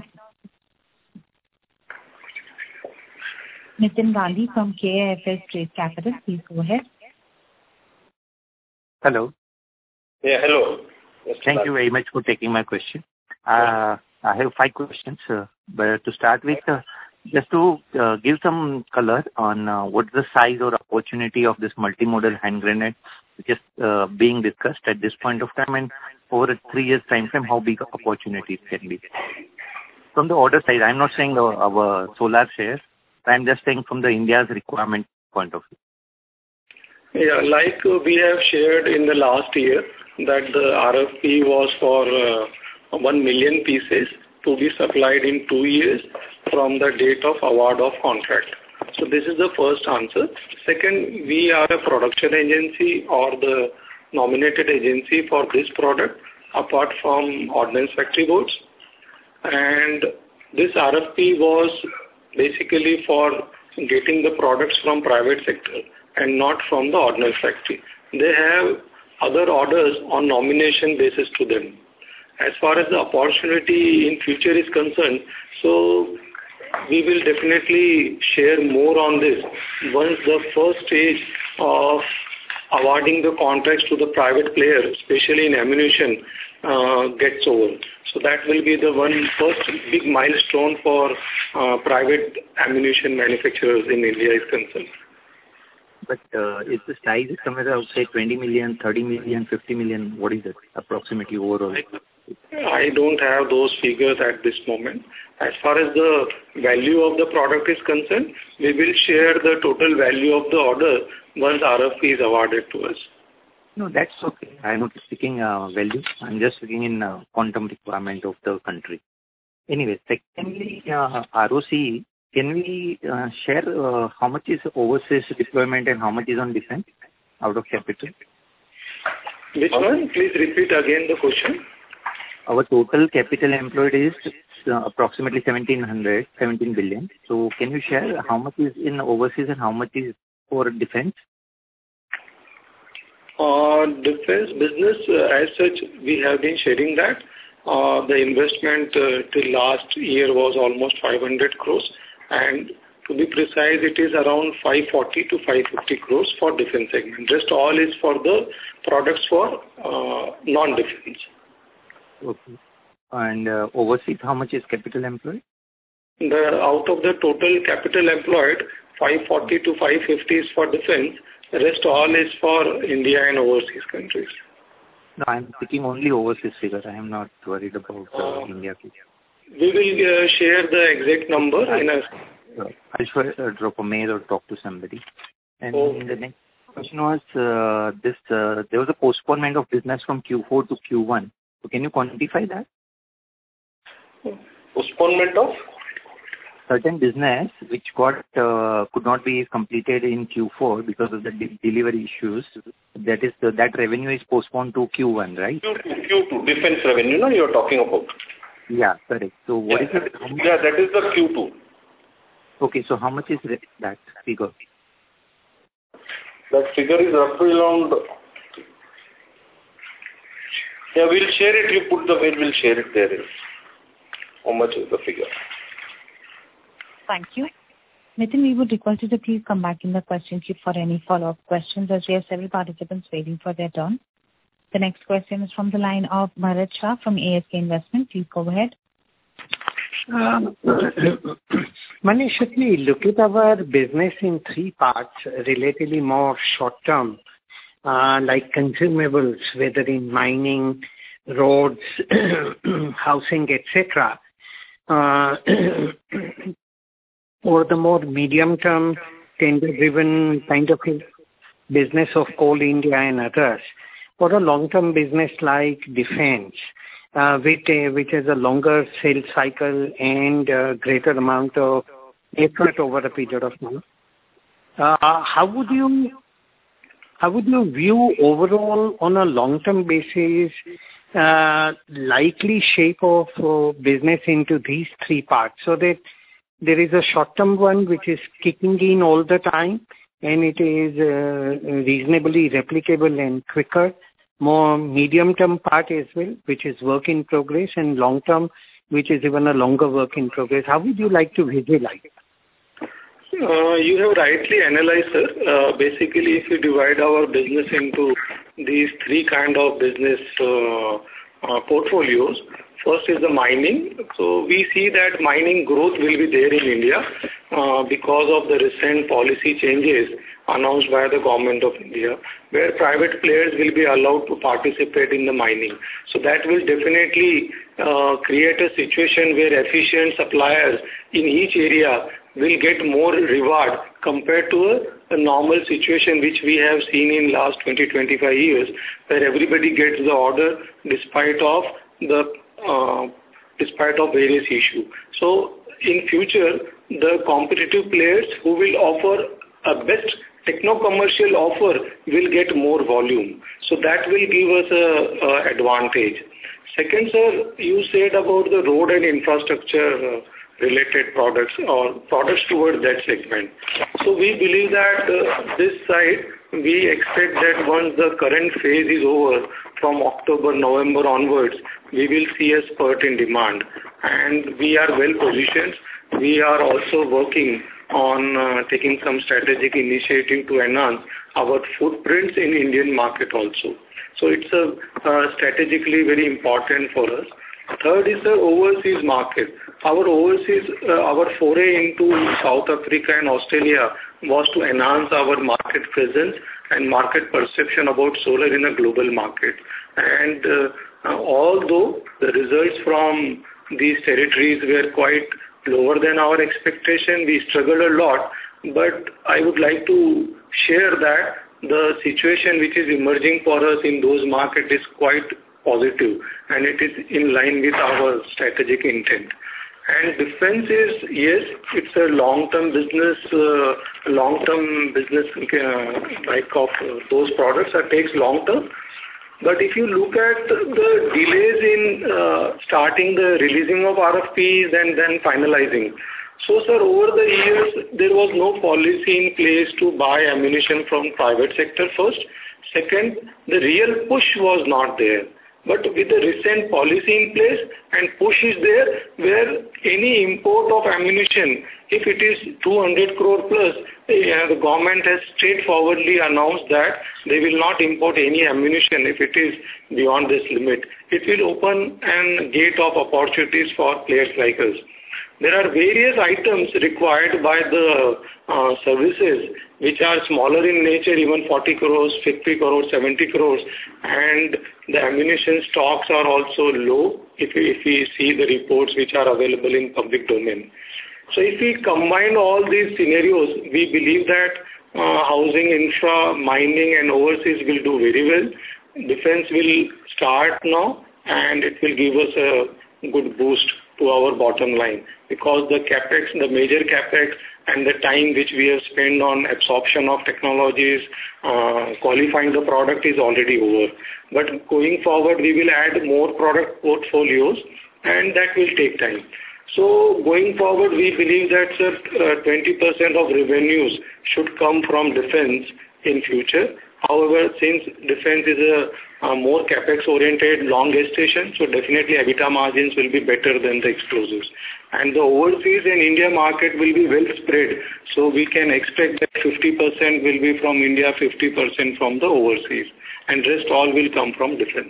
Nitin Gandhi from K I F S Trade Capital. Please go ahead. Hello. Yeah, hello. Thank you very much for taking my question. Uh, I have five questions. Uh, but to start with, uh, just to uh, give some color on uh, what's the size or opportunity of this multimodal hand grenade, which is uh, being discussed at this point of time, and over a three years time frame, how big opportunities can be. From the order side, I'm not saying the, our solar shares, I'm just saying from the India's requirement point of view. Yeah, like uh, we have shared in the last year, that the R F P was for uh, one million pieces to be supplied in two years from the date of award of contract. So this is the first answer. Second, we are a production agency or the nominated agency for this product apart from Ordnance Factory Boards. And this R F P was basically for getting the products from private sector and not from the Ordnance Factory. They have other orders on nomination basis to them. As far as the opportunity in future is concerned, so we will definitely share more on this once the first stage of awarding the contracts to the private player, especially in ammunition, uh, gets over. So that will be the one first big milestone for uh, private ammunition manufacturers in India is concerned. but uh, is the size somewhere around, say, twenty million, thirty million, fifty million? What is it approximately overall? I don't have those figures at this moment. As far as the value of the product is concerned, we will share the total value of the order once R F P is awarded to us. No, that's okay. I'm not speaking uh, value. I'm just speaking in uh, quantum requirement of the country. Anyway, secondly, uh, R O C, can we uh, share uh, how much is overseas deployment and how much is on defense out of capital? Which one? Please repeat again the question. Our total capital employed is uh, approximately seventeen hundred, seventeen billion. So can you share how much is in overseas and how much is for defense? Uh, defense business, uh, as such, we have been sharing that. Uh, the investment uh, till last year was almost five hundred crores, and to be precise, it is around five forty to five fifty crores for defense segment. Rest all is for the products for uh, non-defense. Okay. And uh, overseas, how much is capital employed? The out of the total capital employed, five forty to five fifty is for defense. The rest all is for India and overseas countries. No, I'm speaking only overseas figure. I am not worried about uh, uh, India figure. We will uh, share the exact number I, in a... Uh, I'll sure, uh, drop a mail or talk to somebody. And oh. the next question was, uh, this. Uh, there was a postponement of business from Q four to Q one. So can you quantify that? Postponement of? Certain business which got uh, could not be completed in Q four because of the de- delivery issues. That is the, that revenue is postponed to Q one, right? Q two, Q two defense revenue, no, you're talking about. Yeah, correct. So what yeah, is it? Yeah, that is the Q two. Okay, so how much is that figure? That figure is roughly around. Yeah, we'll share it. You put the mail, we'll share it there. How much is the figure? Thank you. Nitin, we would request you to please come back in the question queue for any follow-up questions, as we have several participants waiting for their turn. The next question is from the line of Bharat Shah from A S K Investment. Please go ahead. Um, Manish, if we look at our business in three parts, relatively more short-term, uh, like consumables, whether in mining, roads, housing, et cetera, uh, or the more medium-term, tender-driven kind of business of Coal India and others, or a long-term business like defense, uh, which, uh, which has a longer sales cycle and a greater amount of effort over a period of time. Uh, how would you how would you view overall on a long-term basis uh, likely shape of uh, business into these three parts, so that there is a short-term one which is kicking in all the time and it is uh, reasonably replicable and quicker, more medium-term part as well, which is work in progress, and long-term, which is even a longer work in progress. How would you like to visualize it? Uh, you have rightly analyzed, sir. Uh, basically, if you divide our business into these three kind of business uh, uh, portfolios, first is the mining. So we see that mining growth will be there in India uh, because of the recent policy changes announced by the government of India, where private players will be allowed to participate in the mining. So that will definitely uh, create a situation where efficient suppliers in each area will get more reward compared to a, a normal situation which we have seen in last twenty to twenty-five years, where everybody gets the order despite of the uh, despite of various issues. So in future, the competitive players who will offer a best techno-commercial offer will get more volume. So that will give us a, a advantage. Second, sir, you said about the road and infrastructure uh, related products or products towards that segment. So we believe that uh, this side, we expect that once the current phase is over, from October, November onwards, we will see a spurt in demand. And we are well positioned. We are also working on uh, taking some strategic initiative to enhance our footprints in Indian market also. So it's a, uh, strategically very important for us. Third is the overseas market. Our overseas, uh, our foray into South Africa and Australia was to enhance our market presence and market perception about solar in a global market. And uh, uh, although the results from these territories were quite lower than our expectation, we struggled a lot, but I would like to share that the situation which is emerging for us in those markets is quite positive, and it is in line with our strategic intent. And defense is, yes, it's a long-term business, uh, long-term business uh, like of uh, those products that takes long-term. But if you look at the delays in uh, starting the releasing of R F Ps and then finalizing. So, sir, over the years, there was no policy in place to buy ammunition from private sector first. Second, the real push was not there. But with the recent policy in place and push is there, where any import of ammunition, if it is two hundred crore plus, uh, the government has straightforwardly announced that they will not import any ammunition if it is beyond this limit. It will open a gate of opportunities for players like us. There are various items required by the uh, services which are smaller in nature, even forty crores, fifty crores, seventy crores, and the ammunition stocks are also low if we, if we see the reports which are available in public domain. So if we combine all these scenarios, we believe that uh, housing, infra, mining and overseas will do very well. Defense will start now and it will give us a good boost to our bottom line, because the capex, the major capex and the time which we have spent on absorption of technologies, uh, qualifying the product is already over. But going forward, we will add more product portfolios and that will take time. So going forward, we believe that uh, twenty percent of revenues should come from defense in future. However, since defense is a, a more capex-oriented, long gestation, so definitely EBITDA margins will be better than the explosives. And the overseas and India market will be well spread, so we can expect that fifty percent will be from India, fifty percent from the overseas, and rest all will come from defense.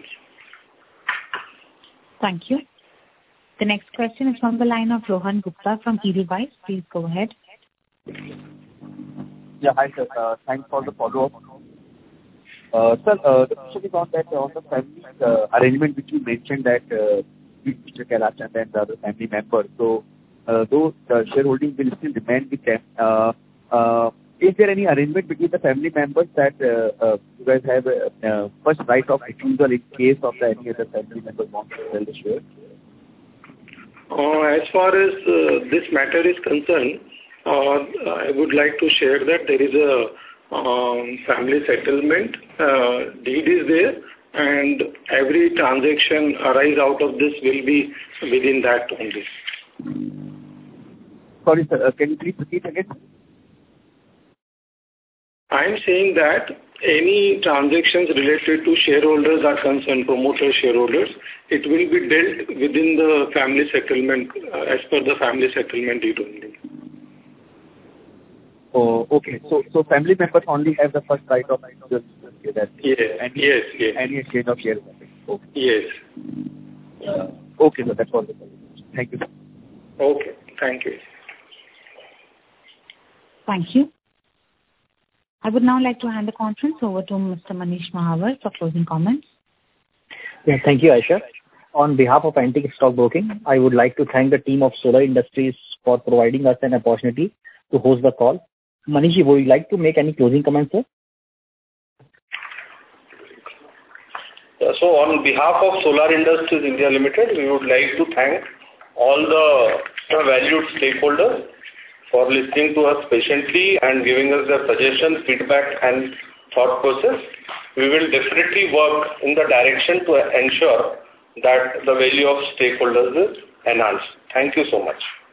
Thank you. The next question is from the line of Rohan Gupta from Edelweiss. Please go ahead. Yeah, hi sir. Uh, thanks for the follow-up. Uh, sir, uh, the question is on that, on the family uh, arrangement which you mentioned that uh, Mister Kailachand and the other family members. So, uh, those uh, shareholding will still remain with them. Uh, uh, is there any arrangement between the family members that uh, uh, you guys have a uh, first right of refusal in case of the, any other family member wants to sell the share? Uh, as far as uh, this matter is concerned, uh, I would like to share that there is a um, family settlement, uh, deed is there, and every transaction arise out of this will be within that only. Sorry sir, uh, can you please repeat again? I am saying that any transactions related to shareholders are concerned, promoter shareholders, it will be dealt within the family settlement, uh, as per the family settlement deed only. Oh, okay. So, so family members only have the first right of refusal. That yes, any, yes, yes. Any exchange of shares. Okay. Yes. Uh, okay, so that's all. Thank you. Okay, thank you. Thank you. I would now like to hand the conference over to Mister Manish Mahawar for closing comments. Yeah, thank you, Aisha. On behalf of Antique Stock Broking, I would like to thank the team of Solar Industries for providing us an opportunity to host the call. Manish, would you like to make any closing comments, sir? Yeah, so on behalf of Solar Industries India Limited, we would like to thank all the valued stakeholders for listening to us patiently and giving us their suggestions, feedback and thought process. We will definitely work in the direction to ensure that the value of stakeholders is enhanced. Thank you so much.